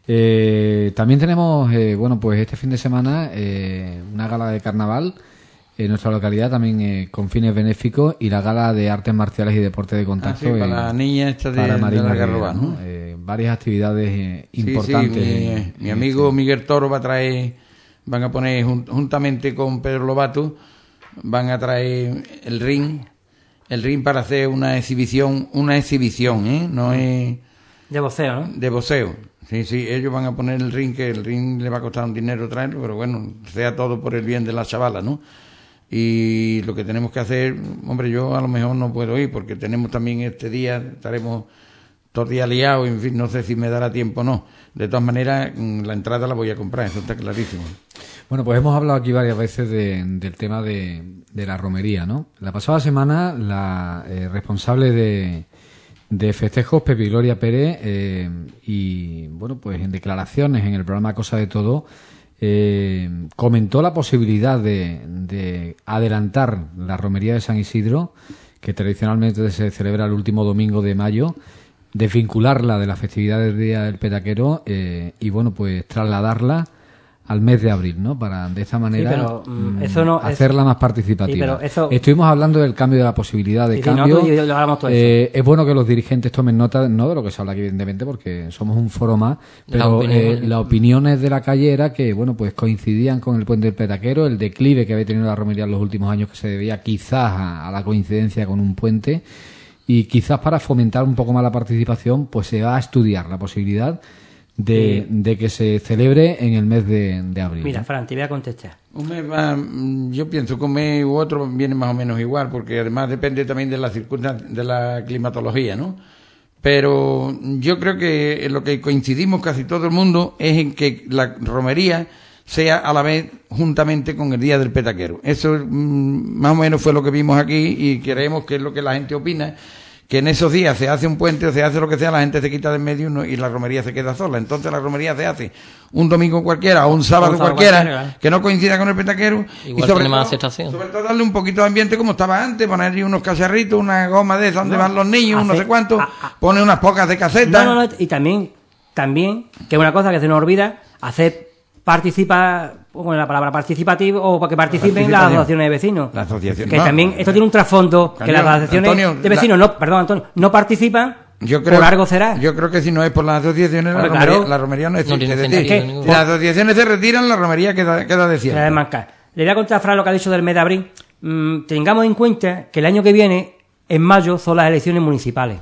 Eh, también tenemos, eh, bueno, pues este fin de semana eh, una gala de carnaval en nuestra localidad, también eh, con fines benéficos, y la gala de artes marciales y deportes de contacto. Ah, sí, para en- la niña esta de, para de Marina la Riera, Garroba, ¿no? ¿no? Eh, varias actividades eh, Sí, importantes. sí, mi, en- mi en amigo este- Miguel Toro va a traer, van a poner jun- juntamente con Pedro Lobato, van a traer el ring, el ring para hacer una exhibición, una exhibición, ¿eh? No es De voceo, ¿no? de boxeo. Sí, sí, ellos van a poner el ring, que el ring le va a costar un dinero traerlo, pero bueno, sea todo por el bien de la chavala, ¿no? Y lo que tenemos que hacer, hombre, yo a lo mejor no puedo ir porque tenemos también este día, estaremos todo el día liados, en fin, no sé si me dará tiempo o no. De todas maneras, mm, la entrada la voy a comprar, eso está clarísimo. Bueno, pues hemos hablado aquí varias veces de- del tema de, de la romería, ¿no? La pasada semana, la eh, responsable de, de festejos, Pepi Gloria Pérez, eh, y bueno, pues en declaraciones en el programa Cosa de Todo, eh, comentó la posibilidad de, de adelantar la romería de San Isidro, que tradicionalmente se celebra el último domingo de mayo, desvincularla de la festividad del Día del Petaquero, eh, y bueno, pues trasladarla al mes de abril, ¿no? Para de esta manera pero, mm, mm, eso no- hacerla es- más participativa. Sí, pero eso- Estuvimos hablando del cambio, de la posibilidad de Sí, sí, cambio. nosotros y lo hablamos todo Eh, es bueno que los dirigentes tomen nota, no de lo que se habla aquí, evidentemente, porque somos un foro más, pero Las opiniones. eh, las opiniones de la calle era que, bueno, pues coincidían con el puente del Petaquero, el declive que había tenido la romería en los últimos años, que se debía quizás a, a la coincidencia con un puente, y quizás para fomentar un poco más la participación, pues se va a estudiar la posibilidad de, de que se celebre en el mes de, de abril. Mira, ¿no? Fran, te voy a contestar. Un mes va, mm, yo pienso que un mes u otro viene más o menos igual, porque además depende también de la circunstancia, de la climatología, ¿no? Pero yo creo que en lo que coincidimos casi todo el mundo es en que la romería sea a la vez juntamente con el Día del Petaquero. Eso mm, más o menos fue lo que vimos aquí y creemos que es lo que la gente opina, que en esos días se hace un puente o se hace lo que sea, la gente se quita de en medio y, no- y la romería se queda sola. Entonces la romería se hace un domingo cualquiera o un sábado, Un sábado cualquiera, cualquiera, claro. que no coincida con el Petaquero. Igual y sobre tiene más todo- aceptación. sobre todo darle un poquito de ambiente como estaba antes, poner ahí unos cacharritos, una goma de esas donde No, van los niños, no hace- sé cuánto, a- a- pone unas pocas de casetas. No, no, no, y también, también, que es una cosa que se nos olvida, hacer participa, con la palabra participativo, o para que participen las asociaciones de vecinos. La asociación. Que no, también, esto tiene un trasfondo, que las asociaciones Antonio, de vecinos, la, no, perdón, Antonio, no participan, yo creo, por algo será. Yo creo que si no es por las asociaciones, la, Hombre, romería, claro. la romería no existe. No es tiene decir, sentido, si las asociaciones se retiran, la romería queda, queda desierta. Se desmanca. Le voy a contar a Fran lo que ha dicho del mes de abril. Mm, tengamos en cuenta que el año que viene, en mayo, son las elecciones municipales.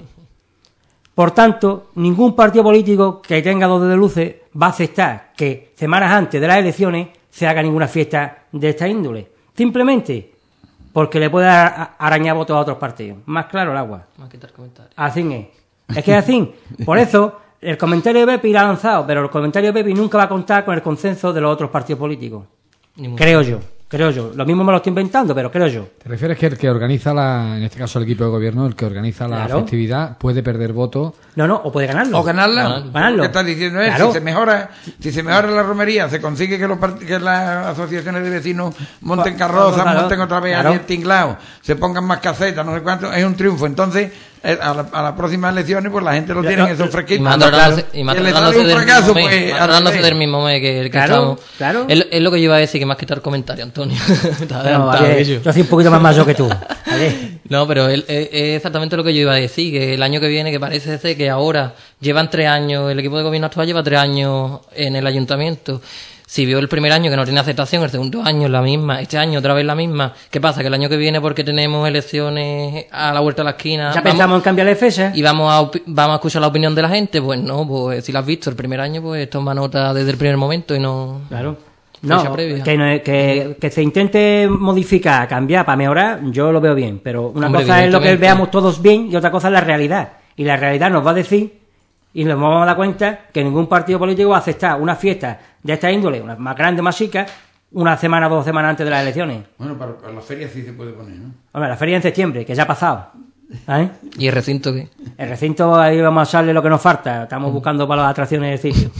Por tanto, ningún partido político que tenga dos de luces va a aceptar que semanas antes de las elecciones se haga ninguna fiesta de esta índole. Simplemente porque le puede arañar votos a otros partidos. Más claro el agua. Más quitar comentarios. Así es. Es que es así. Por eso, el comentario de Pepi lo ha lanzado, pero el comentario de Pepi nunca va a contar con el consenso de los otros partidos políticos. Creo yo. Creo yo. Lo mismo me lo estoy inventando, pero creo yo. ¿Te refieres que el que organiza, la, en este caso el equipo de gobierno, el que organiza la Claro. festividad, puede perder votos? No, no, o puede ganarlo. O ganarla. Ganarlo. ¿Qué estás diciendo? Es, Claro. si se mejora, si se mejora la romería, se consigue que, los part- que las asociaciones de vecinos monten carrozas, Claro. monten otra vez Claro. allí el tinglao, se pongan más casetas, no sé cuánto, es un triunfo. Entonces, eh, a, la, a las próximas elecciones, pues la gente lo Lo- tiene lo- esos Y fresquitos. más Claro. tratándose, y más Que le tratándose sale un del fracaso, mismo mes, pues, más al tratándose revés. del mismo mes que el que Claro, estamos. claro. Es, es lo que yo iba a decir, que más quitar comentario, Antonio. Está No, adelantado, vale, ello. yo soy un poquito más mayor que tú. Vale. No, pero él- es, es exactamente lo que yo iba a decir, que el año que viene, que parece ser que ahora llevan tres años, el equipo de gobierno actual lleva tres años en el ayuntamiento. Si vio el primer año que no tiene aceptación, el segundo año la misma, este año otra vez la misma, ¿qué pasa? Que el año que viene, porque tenemos elecciones a la vuelta de la esquina, Ya vamos- pensamos en cambiar de fecha. y vamos a, opi- vamos a escuchar la opinión de la gente, pues no, pues si la has visto el primer año, pues toma nota desde el primer momento y no... Claro. Fecha No, previa. que, no- que, que se intente modificar, cambiar para mejorar, yo lo veo bien. Pero una Hombre, cosa es lo que evidentemente. veamos todos bien y otra cosa es la realidad. Y la realidad nos va a decir, y nos vamos a dar cuenta, que ningún partido político va a aceptar una fiesta de esta índole, una más grande, más chica, una semana o dos semanas antes de las elecciones. Bueno, para, para las ferias sí se puede poner, ¿no? Hombre, la feria en septiembre, que ya ha pasado. ¿Eh? ¿Y el recinto qué? El recinto, ahí vamos a echarle lo que nos falta. Estamos buscando para las atracciones del sitio.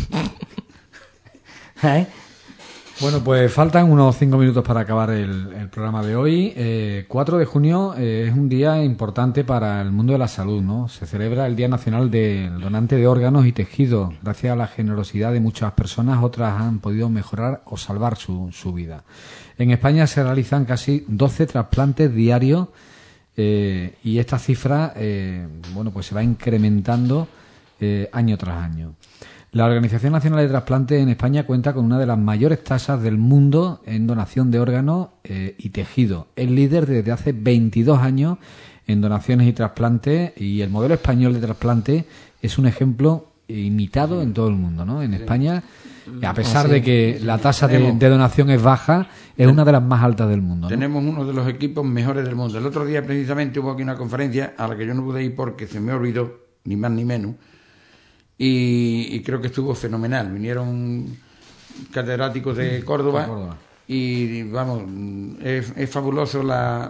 ¿Eh? Bueno, pues faltan unos cinco minutos para acabar el, el programa de hoy. Eh, cuatro de junio eh, es un día importante para el mundo de la salud, ¿no? Se celebra el Día Nacional del Donante de Órganos y Tejidos. Gracias a la generosidad de muchas personas, otras han podido mejorar o salvar su, su vida. En España se realizan casi doce trasplantes diarios eh, y esta cifra, eh, bueno, pues se va incrementando eh, año tras año. La Organización Nacional de Trasplantes en España cuenta con una de las mayores tasas del mundo en donación de órganos eh, y tejido. Es líder desde hace veintidós años en donaciones y trasplantes, y el modelo español de trasplante es un ejemplo imitado en todo el mundo, ¿no? En España, a pesar de que la tasa de, de donación es baja, es una de las más altas del mundo, ¿no? Tenemos uno de los equipos mejores del mundo. El otro día precisamente hubo aquí una conferencia a la que yo no pude ir porque se me olvidó, ni más ni menos, y, y creo que estuvo fenomenal. Vinieron catedráticos de Córdoba, De Córdoba. y vamos, es, es fabuloso la...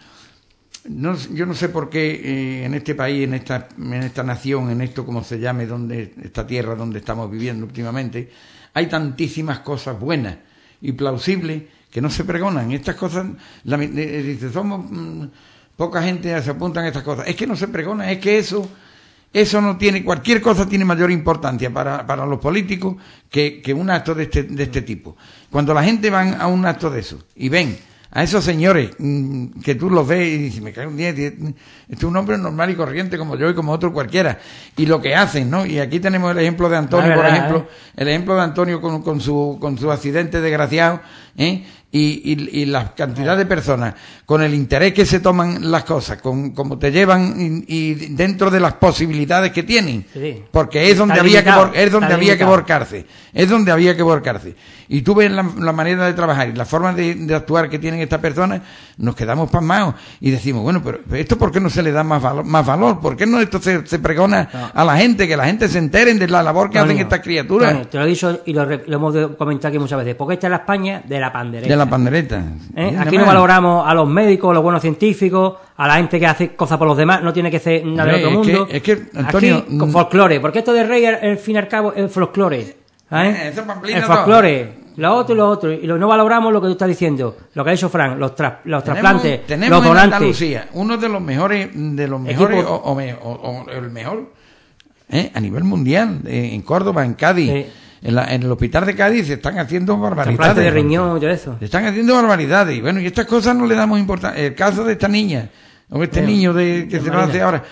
No, yo no sé por qué eh, en este país, en esta, en esta nación, en esto como se llame, donde esta tierra donde estamos viviendo últimamente, hay tantísimas cosas buenas y plausibles que no se pregonan. Estas cosas, la, eh, dice, somos mmm, poca gente se apuntan a estas cosas. Es que no se pregonan, es que eso, eso no tiene, cualquier cosa tiene mayor importancia para, para los políticos que, que un acto de este, de este tipo. Cuando la gente va a un acto de eso y ven a esos señores mmm, que tú los ves y dices, me cago en diez, este es un hombre normal y corriente como yo y como otro cualquiera, y lo que hacen, ¿no? Y aquí tenemos el ejemplo de Antonio, La verdad, por ejemplo, ¿eh? el ejemplo de Antonio con, con su con su accidente desgraciado, ¿eh? Y, y, y la cantidad de personas, con el interés que se toman las cosas, con cómo te llevan y, y dentro de las posibilidades que tienen, Sí. porque es donde Está había limitado, que vor- es donde está había que limitado. volcarse, es donde había que volcarse. Y tú ves la, la manera de trabajar y la forma de, de actuar que tienen estas personas, nos quedamos pasmados y decimos, bueno, pero ¿esto por qué no se le da más valor? Más valor? ¿Por qué no esto se, se pregona No. a la gente, que la gente se enteren de la labor que Antonio, hacen estas criaturas? Antonio, te lo he dicho y lo, re- lo hemos de- comentado aquí muchas veces, porque esta es la España de la pandereta. De la pandereta. ¿Eh? Sí, Aquí nada no más. valoramos a los médicos, a los buenos científicos, a la gente que hace cosas por los demás, no tiene que ser nada del Hombre, otro es que- mundo. es que, Antonio, Aquí, con mm, folclore, porque esto de rey, al fin y al cabo, es folclore. Eh, ¿eh? eso pamplina El todo. folclore, lo otro y lo otro, y lo, no valoramos lo que tú estás diciendo, lo que ha dicho Fran, los, tras- los Tenemos, trasplantes, tenemos los en donantes. Andalucía uno de los mejores, de los mejores, Equipo- o, o me- o- o el mejor, ¿eh? A nivel mundial, eh, en Córdoba, en Cádiz. Sí. En, la, en el hospital de Cádiz se están haciendo barbaridades. Trasplante de riñón y todo eso. Se están haciendo barbaridades. Y bueno, y estas cosas no le damos importancia. El caso de esta niña, o este Bien. niño de que Bien, se lo Marina. hace ahora.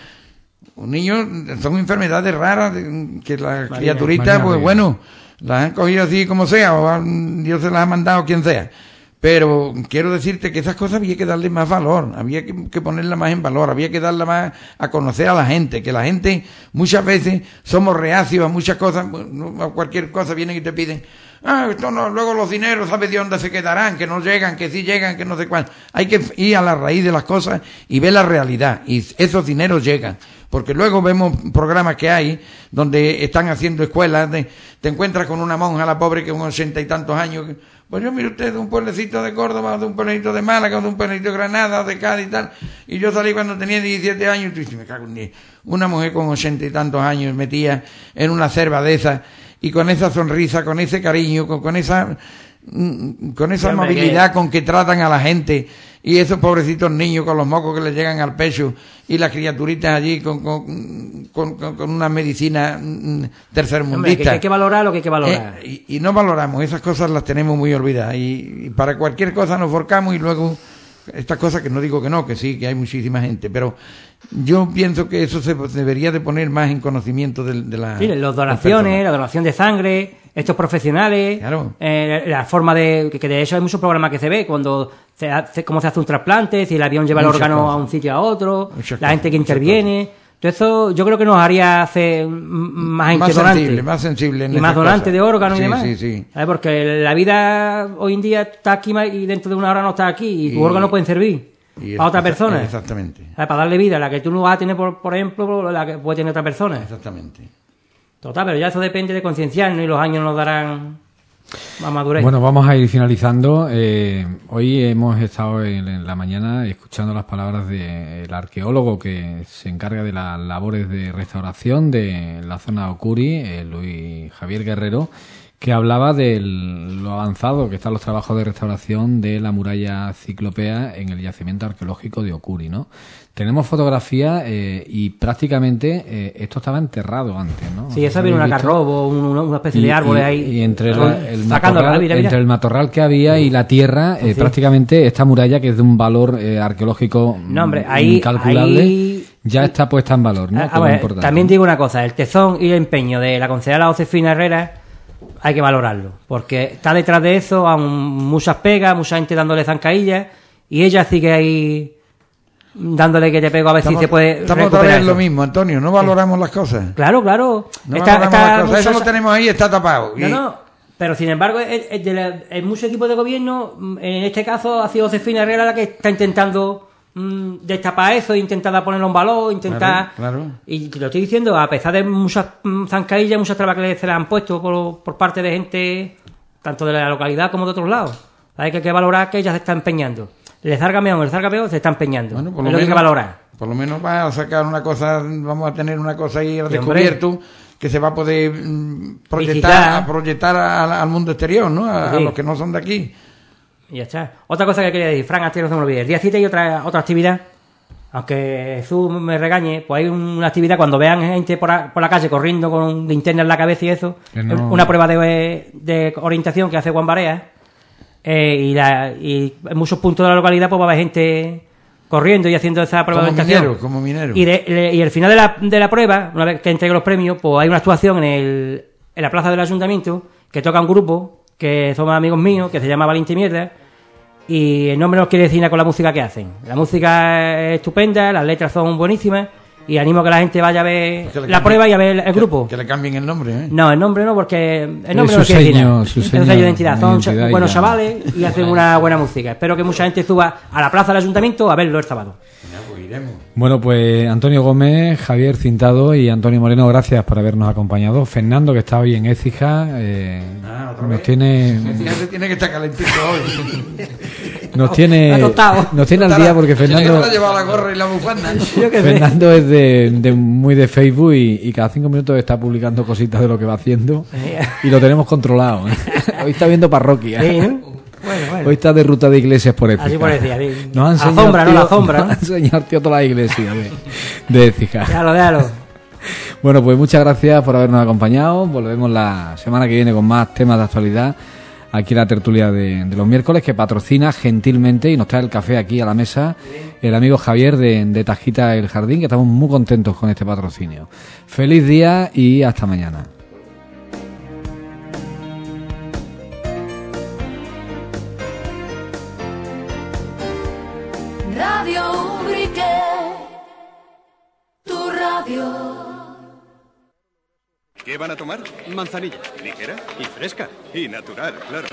Un niño, son enfermedades raras de- que las Marina. criaturitas, Marina pues Vega. bueno, las han cogido así como sea, o han- Dios se las ha mandado quien sea. Pero quiero decirte que esas cosas había que darle más valor, había que, que ponerla más en valor, había que darla más a conocer a la gente, que la gente muchas veces somos reacios a muchas cosas, a cualquier cosa vienen y te piden, ah, esto no, luego los dineros, ¿sabes de dónde se quedarán? Que no llegan, que sí llegan, que no sé cuál. Hay que ir a la raíz de las cosas y ver la realidad, y esos dineros llegan. Porque luego vemos programas que hay donde están haciendo escuelas, de, te encuentras con una monja, la pobre, que con ochenta y tantos años, que, pues yo mire usted de un pueblecito de Córdoba, de un pueblecito de Málaga, de un pueblecito de Granada, de Cádiz y tal, y yo salí cuando tenía diecisiete años, y tú dices, me cago en diez. Una mujer con ochenta y tantos años metía en una cerva de esas, y con esa sonrisa, con ese cariño, con, con esa mm, con esa Sí, hombre, amabilidad que- con que tratan a la gente, y esos pobrecitos niños con los mocos que les llegan al pecho, y las criaturitas allí con, con, con, con- con una medicina mm, Hombre, que, tercermundista. que hay que valorar lo que hay que valorar. Eh, y, y no valoramos, esas cosas las tenemos muy olvidadas, y, y para cualquier cosa nos forcamos, y luego estas cosas, que no digo que no, que sí, que hay muchísima gente, pero yo pienso que eso se debería de poner más en conocimiento de, de la... Sí, las las donaciones, personas. la donación de sangre, estos profesionales, Claro. eh, la forma de... Que, que de eso hay muchos programas que se ve, cuando se hace, cómo se hace un trasplante, si el avión lleva Muchas el órgano cosas. a un sitio a otro, Muchas la cosas, gente que muchas interviene. Todo eso yo creo que nos haría hacer mm, más gente Más donante. sensible, más sensible en Y más esas donante cosas. de órganos Sí, y demás. sí, sí. ¿Sabes? Porque la vida hoy en día está aquí y dentro de una hora no está aquí, y, Y- tus órganos pueden servir Y para otra exa- persona. Exactamente, ¿Sabes? Para darle vida, la que tú no vas a tener, por, por ejemplo, la que puede tener otra persona. exactamente. Total, pero ya eso depende de concienciarnos, y los años nos darán más madurez. Bueno, vamos a ir finalizando. Eh, hoy hemos estado en, en la mañana escuchando las palabras del arqueólogo que se encarga de las labores de restauración de la zona de Ocuri, eh, Luis Javier Guerrero, que hablaba de lo avanzado que están los trabajos de restauración de la muralla ciclopea en el yacimiento arqueológico de Ocuri, ¿no? Tenemos fotografías eh, y prácticamente eh, esto estaba enterrado antes, ¿no? Sí, eso viene un ¿Habéis visto? algarrobo, un- una, una especie Y- de árboles y- ahí. y entre, Son- la- el sacando matorral, mira, mira. entre el matorral que había y la tierra, eh, Sí. prácticamente esta muralla, que es de un valor eh, arqueológico No, hombre, mm, ahí- incalculable, ahí- ya está puesta en valor, ¿no? Ah, Que es a lo ver, importante. también digo una cosa, el tesón y el empeño de la concejala Josefina Herrera hay que valorarlo, porque está detrás de eso, a muchas pegas, mucha gente dándole zancadillas, y ella sigue ahí dándole que te pego a ver Estamos, si se puede estamos otra recuperar vez en lo eso. mismo, Antonio, no valoramos las cosas. Claro, claro. No Está- valoramos está las cosas. Eso muchas- lo tenemos ahí, está tapado. No, Y- no, pero sin embargo, el, el de la- el mucho equipo de gobierno, mm, en este caso ha sido Josefina Herrera la que está intentando mm, destapar eso, intentar ponerlo en valor, intentar... Claro, claro. Y te lo estoy diciendo, a pesar de muchas mm, zancadillas, muchas trabas que se le han puesto por, por parte de gente, tanto de la localidad como de otros lados. Hay que, hay que valorar que ella se está empeñando. Le salga mejor, le salga peor, se está empeñando. Bueno, por es lo lo que hay que menos- valorar. Por lo menos va a sacar una cosa, vamos a tener una cosa ahí al Sí, descubierto que se va a poder mm, proyectar, Visitar. a proyectar a- al mundo exterior, ¿no? A, a Sí. los que no son de aquí. Y ya está. Otra cosa que quería decir, Fran, antes que no se me olvide. El día siete hay otra, otra actividad. Aunque Jesús me regañe, pues hay una actividad cuando vean gente por, a- por la calle corriendo con linterna en la cabeza y eso. Que no- Una prueba de, de orientación que hace Juan Barea. Eh, y, la, y en muchos puntos de la localidad pues va a haber gente corriendo y haciendo esa prueba Como de orientación. minero, como minero. Y, de- le- y al final de la, de la prueba, una vez que entregue los premios, pues hay una actuación en, el, en la plaza del ayuntamiento que toca un grupo que somos amigos míos, que se llama Valiente Mierda. Y el nombre no quiere decir nada con la música que hacen. La música es estupenda, las letras son buenísimas, y animo a que la gente vaya a ver Pues que le la cambien- prueba y a ver el que- grupo. Que, le cambien el nombre, ¿eh? No, el nombre no, porque el nombre su no quiere decir sello, nada. su Es un sello sello de identidad. de Son identidad y buenos ya. chavales y hacen una buena música. Espero que mucha gente suba a la plaza del ayuntamiento a verlo el sábado. Ya, pues iremos. Bueno, pues Antonio Gómez, Javier Cintado y Antonio Moreno, gracias por habernos acompañado. Fernando, que está hoy en Écija, eh, Ah, ¿otra nos vez? tiene Fíjate, tiene que estar calentito hoy. nos tiene Está tostado. nos tiene al día porque Tiene que Fernando haber llevado la gorra y la bufanda. Yo qué sé. Fernando es de, de muy de Facebook y, y cada cinco minutos está publicando cositas de lo que va haciendo y lo tenemos controlado. ¿eh? Hoy está viendo parroquia. Sí, ¿no? Bueno, bueno. Hoy está de ruta de iglesias por Écija. Así parecía, sí. Nos ha A la enseñado, sombra, no, tío, la sombra, nos ¿no? ha enseñado tío todas las iglesias de, de Écija. Déjalo, déjalo. Bueno, pues muchas gracias por habernos acompañado. Volvemos la semana que viene con más temas de actualidad aquí en la tertulia de, de los miércoles, que patrocina gentilmente y nos trae el café aquí a la mesa el amigo Javier de, de Tasquita El Jardín, que estamos muy contentos con este patrocinio. Feliz día y hasta mañana. Radio Ubrique, tu radio. ¿Qué van a tomar? Manzanilla. ¿Ligera? Y fresca. Y natural, claro.